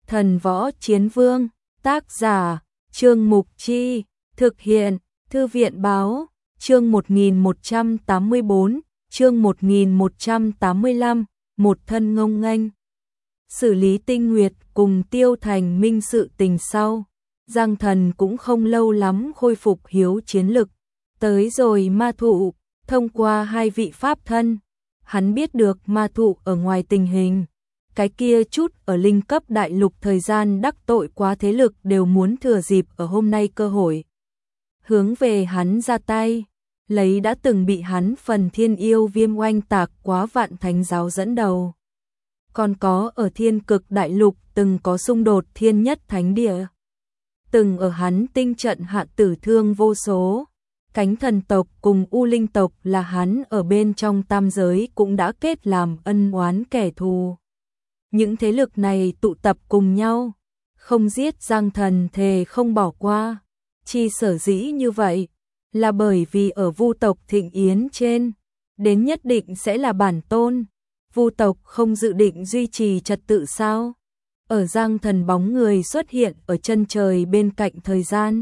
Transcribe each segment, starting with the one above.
Thần Võ Chiến Vương, tác giả, Trương Mục Chi, thực hiện, Thư viện Báo, chương 1184, chương 1185, một thân ngông nghênh. Xử lý Tinh Nguyệt cùng Tiêu Thành Minh sự tình sau, Giang Thần cũng không lâu lắm khôi phục hiếu chiến lực. Tới rồi ma thụ, thông qua hai vị pháp thân, hắn biết được ma thụ ở ngoài tình hình. Cái kia chút ở linh cấp đại lục thời gian đắc tội quá thế lực đều muốn thừa dịp ở hôm nay cơ hội hướng về hắn ra tay, lấy đã từng bị hắn phần thiên yêu viêm oanh tạc quá vạn thánh giáo dẫn đầu. Còn có ở thiên cực đại lục từng có xung đột thiên nhất thánh địa, từng ở hắn tinh trận hạ tử thương vô số. Cánh thần tộc cùng U Linh tộc là hắn ở bên trong tam giới cũng đã kết làm ân oán kẻ thù. Những thế lực này tụ tập cùng nhau, không giết Giang Thần thề không bỏ qua. Chi sở dĩ như vậy, là bởi vì ở Vu tộc thịnh yến trên, đến nhất định sẽ là bản tôn. Vu tộc không dự định duy trì trật tự sao? Ở Giang Thần bóng người xuất hiện ở chân trời bên cạnh thời gian.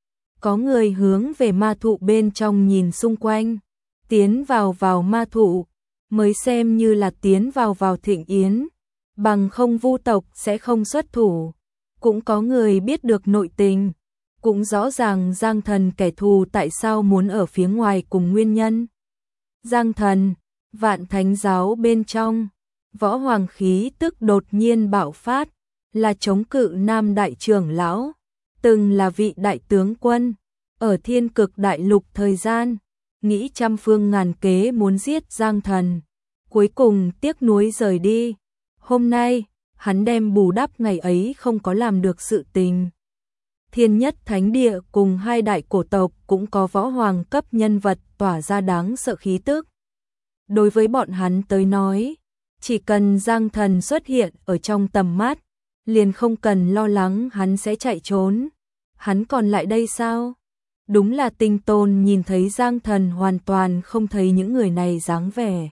Có người hướng về ma thụ bên trong nhìn xung quanh, tiến vào ma thụ, mới xem như là tiến vào thịnh yến, bằng không Vu tộc sẽ không xuất thủ. Cũng có người biết được nội tình, cũng rõ ràng Giang Thần kẻ thù tại sao muốn ở phía ngoài cùng nguyên nhân. Giang Thần, vạn thánh giáo bên trong, võ hoàng khí tức đột nhiên bạo phát, là chống cự nam đại trưởng lão, từng là vị đại tướng quân, ở thiên cực đại lục thời gian, nghĩ trăm phương ngàn kế muốn giết Giang Thần, cuối cùng tiếc nuối rời đi. Hôm nay, hắn đem bù đắp ngày ấy không có làm được sự tình. Thiên nhất thánh địa cùng hai đại cổ tộc cũng có võ hoàng cấp nhân vật tỏa ra đáng sợ khí tức. Đối với bọn hắn tới nói, chỉ cần Giang Thần xuất hiện ở trong tầm mắt, liền không cần lo lắng hắn sẽ chạy trốn. Hắn còn lại đây sao? Đúng là Tinh Tôn nhìn thấy Giang Thần hoàn toàn không thấy những người này dáng vẻ.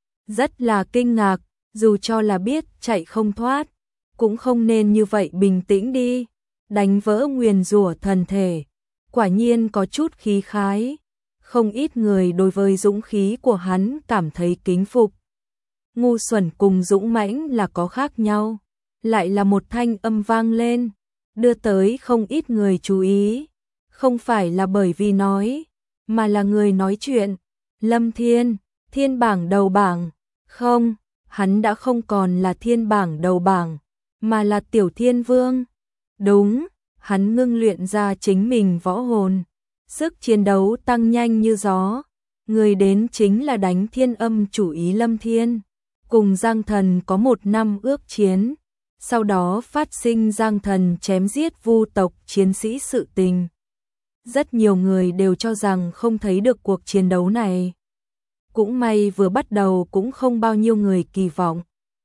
Rất là kinh ngạc, dù cho là biết chạy không thoát, cũng không nên như vậy bình tĩnh đi. Đánh vỡ nguyền rủa thần thể, quả nhiên có chút khí khái. Không ít người đối với dũng khí của hắn cảm thấy kính phục. Ngu xuẩn cùng dũng mãnh là có khác nhau. Lại là một thanh âm vang lên, đưa tới không ít người chú ý. Không phải là bởi vì nói, mà là người nói chuyện. Lâm Thiên, thiên bảng đầu bảng. Không, hắn đã không còn là thiên bảng đầu bảng, mà là Tiểu Thiên Vương. Đúng, hắn ngưng luyện ra chính mình võ hồn, sức chiến đấu tăng nhanh như gió. Người đến chính là đánh thiên âm chủ ý Lâm Thiên, cùng Giang Thần có 1 năm ước chiến, sau đó phát sinh Giang Thần chém giết Vu tộc chiến sĩ sự tình. Rất nhiều người đều cho rằng không thấy được cuộc chiến đấu này. Cũng may vừa bắt đầu cũng không bao nhiêu người kỳ vọng.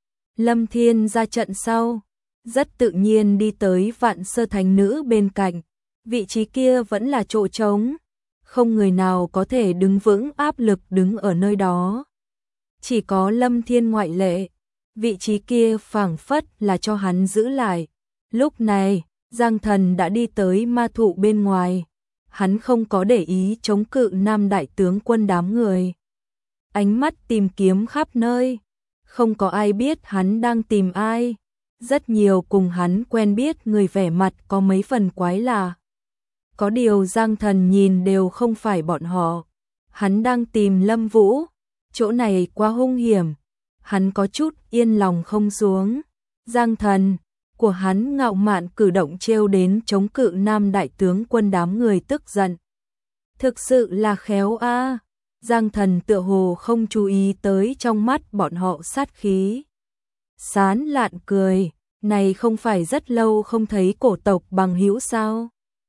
Lâm Thiên ra trận sau, rất tự nhiên đi tới Vạn Sơ Thánh Nữ bên cạnh, vị trí kia vẫn là chỗ trống, không người nào có thể đứng vững áp lực đứng ở nơi đó. Chỉ có Lâm Thiên ngoại lệ, vị trí kia phảng phất là cho hắn giữ lại. Lúc này, Giang Thần đã đi tới ma thụ bên ngoài, hắn không có để ý chống cự nam đại tướng quân đám người. Ánh mắt tìm kiếm khắp nơi, không có ai biết hắn đang tìm ai. Rất nhiều cùng hắn quen biết người vẻ mặt có mấy phần quái lạ. Có điều Giang Thần nhìn đều không phải bọn họ. Hắn đang tìm Lâm Vũ, chỗ này quá hung hiểm. Hắn có chút yên lòng không xuống. Giang Thần của hắn ngạo mạn cử động trêu đến chống cự nam đại tướng quân đám người tức giận. Thực sự là khéo a. Giang Thần tựa hồ không chú ý tới trong mắt bọn họ sát khí. Sán lạn cười, này không phải rất lâu không thấy cổ tộc bằng hữu sao?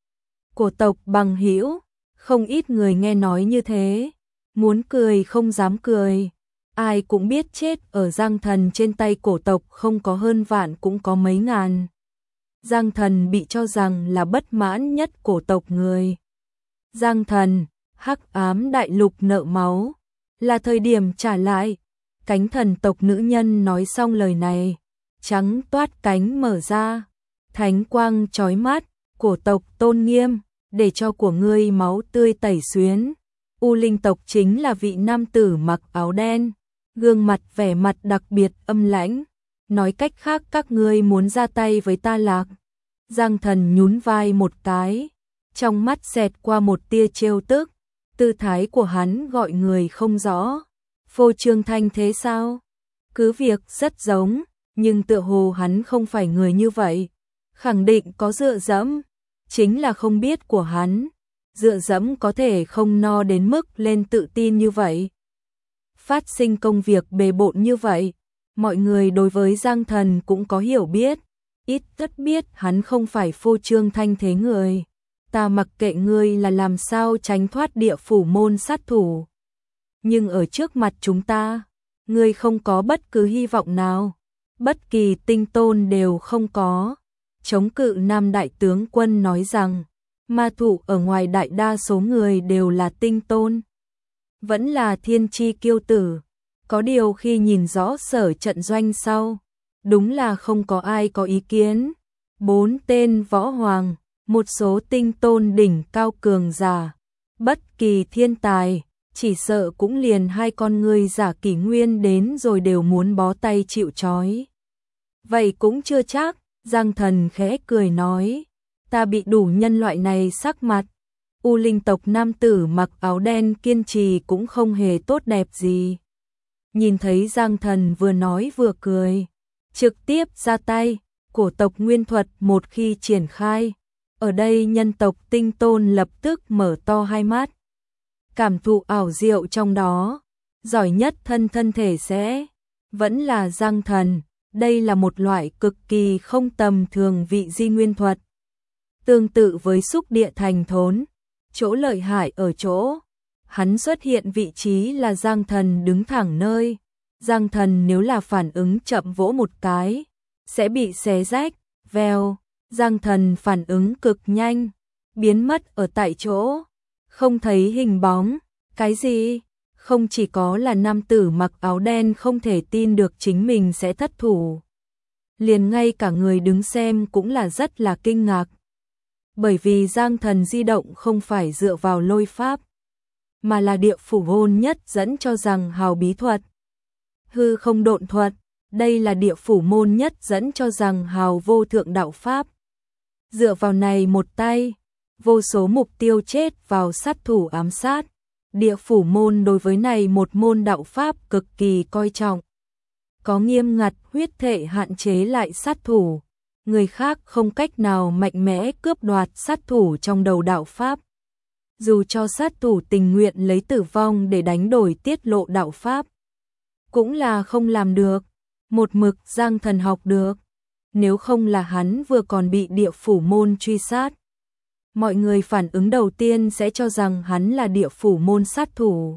Cổ tộc bằng hữu, không ít người nghe nói như thế, muốn cười không dám cười. Ai cũng biết chết ở Giang Thần trên tay cổ tộc không có hơn vạn cũng có mấy ngàn. Giang Thần bị cho rằng là bất mãn nhất cổ tộc người. Giang Thần, hắc ám đại lục nợ máu, là thời điểm trả lại. Cánh thần tộc nữ nhân nói xong lời này, trắng toát cánh mở ra, thánh quang chói mắt, cổ tộc tôn nghiêm, để cho của ngươi máu tươi tẩy xuyến. U linh tộc chính là vị nam tử mặc áo đen, gương mặt vẻ mặt đặc biệt âm lãnh. Nói cách khác các ngươi muốn ra tay với ta lạc. Giang Thần nhún vai một cái, trong mắt xẹt qua một tia trêu tức, tư thái của hắn gọi người không rõ. Phô trương thanh thế sao? Cứ việc rất giống, nhưng tựa hồ hắn không phải người như vậy. Khẳng định có dựa dẫm, chính là không biết của hắn. Dựa dẫm có thể không no đến mức lên tự tin như vậy. Phát sinh công việc bề bộn như vậy, mọi người đối với Giang Thần cũng có hiểu biết. Ít tất biết hắn không phải phô trương thanh thế người. Ta mặc kệ ngươi là làm sao tránh thoát địa phủ môn sát thủ. Nhưng ở trước mặt chúng ta, ngươi không có bất cứ hy vọng nào. Bất kỳ tinh tôn đều không có. Chống cự Nam Đại Tướng Quân nói rằng, ma thủ ở ngoài đại đa số người đều là tinh tôn. Vẫn là thiên chi kiêu tử. Có điều khi nhìn rõ sở trận doanh sau, đúng là không có ai có ý kiến. 4 tên võ hoàng, một số tinh tôn đỉnh cao cường giả, bất kỳ thiên tài, chỉ sợ cũng liền hai con người giả kỷ nguyên đến rồi đều muốn bó tay chịu trói. Vậy cũng chưa chắc, Giang Thần khẽ cười nói, ta bị đủ nhân loại này sắc mặt. U linh tộc nam tử mặc áo đen kiên trì cũng không hề tốt đẹp gì. Nhìn thấy Giang Thần vừa nói vừa cười, trực tiếp ra tay, cổ tộc nguyên thuật một khi triển khai. Ở đây nhân tộc tinh tôn lập tức mở to hai mắt. Cảm thụ ảo diệu trong đó, giỏi nhất thân thể sẽ vẫn là Giang Thần. Đây là một loại cực kỳ không tầm thường vị di nguyên thuật. Tương tự với xúc địa thành thốn, chỗ lợi hại ở chỗ hắn xuất hiện vị trí là Giang Thần đứng thẳng nơi. Giang Thần nếu là phản ứng chậm vỗ một cái, sẽ bị xé rách, vèo. Giang Thần phản ứng cực nhanh, biến mất ở tại chỗ, không thấy hình bóng. Cái gì? Không chỉ có là nam tử mặc áo đen không thể tin được chính mình sẽ thất thủ. Liền ngay cả người đứng xem cũng là rất là kinh ngạc. Bởi vì Giang Thần di động không phải dựa vào lôi pháp, mà là địa phủ hôn nhất dẫn cho rằng hào bí thuật. Hư không độn thuật, đây là địa phủ môn nhất dẫn cho rằng hào vô thượng đạo pháp. Dựa vào này một tay, vô số mục tiêu chết vào sát thủ ám sát. Địa phủ môn đối với này một môn đạo pháp cực kỳ coi trọng. Có nghiêm ngặt huyết thể hạn chế lại sát thủ. Người khác không cách nào mạnh mẽ cướp đoạt sát thủ trong đầu đạo pháp. Dù cho sát thủ tình nguyện lấy tử vong để đánh đổi tiết lộ đạo pháp, cũng là không làm được. Một mực Giang Thần học được. Nếu không là hắn vừa còn bị địa phủ môn truy sát, mọi người phản ứng đầu tiên sẽ cho rằng hắn là địa phủ môn sát thủ.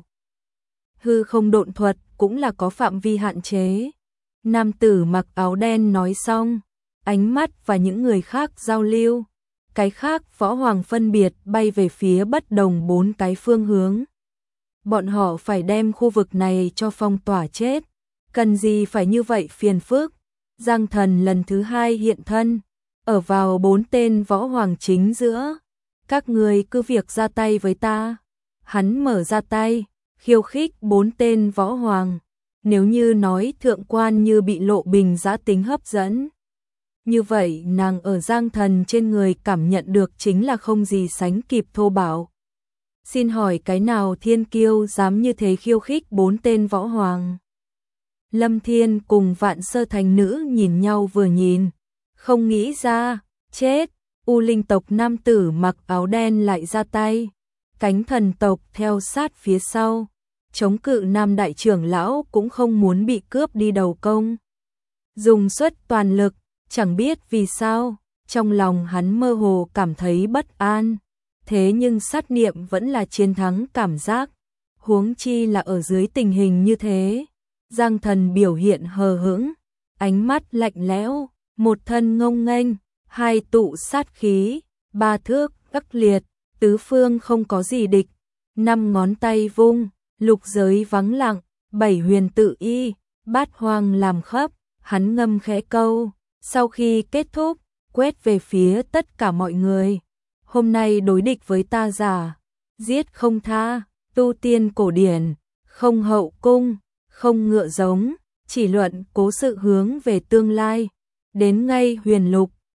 Hư không độn thuật cũng là có phạm vi hạn chế. Nam tử mặc áo đen nói xong, ánh mắt và những người khác giao lưu. Cái khác võ hoàng phân biệt bay về phía bất đồng 4 cái phương hướng. Bọn họ phải đem khu vực này cho phong tỏa chết. Cần gì phải như vậy phiền phức. Giang Thần lần thứ 2 hiện thân, ở vào 4 tên võ hoàng chính giữa. Các người cứ việc ra tay với ta. Hắn mở ra tay, khiêu khích 4 tên võ hoàng. Nếu như nói thượng quan như bị Lộ Bình giã tính hấp dẫn, như vậy nàng ở Giang Thần trên người cảm nhận được chính là không gì sánh kịp thô bạo. Xin hỏi cái nào thiên kiêu dám như thế khiêu khích 4 tên võ hoàng? Lâm Thiên cùng Vạn Sơ Thành nữ nhìn nhau vừa nhìn, không nghĩ ra, chết. U linh tộc nam tử mặc áo đen lại ra tay, cánh thần tộc theo sát phía sau, chống cự Nam đại trưởng lão cũng không muốn bị cướp đi đầu công. Dùng suất toàn lực, chẳng biết vì sao, trong lòng hắn mơ hồ cảm thấy bất an, thế nhưng sát niệm vẫn là chiến thắng cảm giác, huống chi là ở dưới tình hình như thế. Giang Thần biểu hiện hờ hững, ánh mắt lạnh lẽo, một thân ngông nghênh, 2 tụ sát khí, 3 thước ác liệt, tứ phương không có gì địch, 5 ngón tay vung, lục giới vắng lặng, 7 huyền tự y, bát hoang làm khắp, Hắn ngâm khẽ câu, sau khi kết thúc, quét về phía tất cả mọi người. Hôm nay đối địch với ta giả, giết không tha, tu tiên cổ điển, không hậu cung, không ngựa giống, chỉ luận cố sự hướng về tương lai. Đến ngay huyền lục,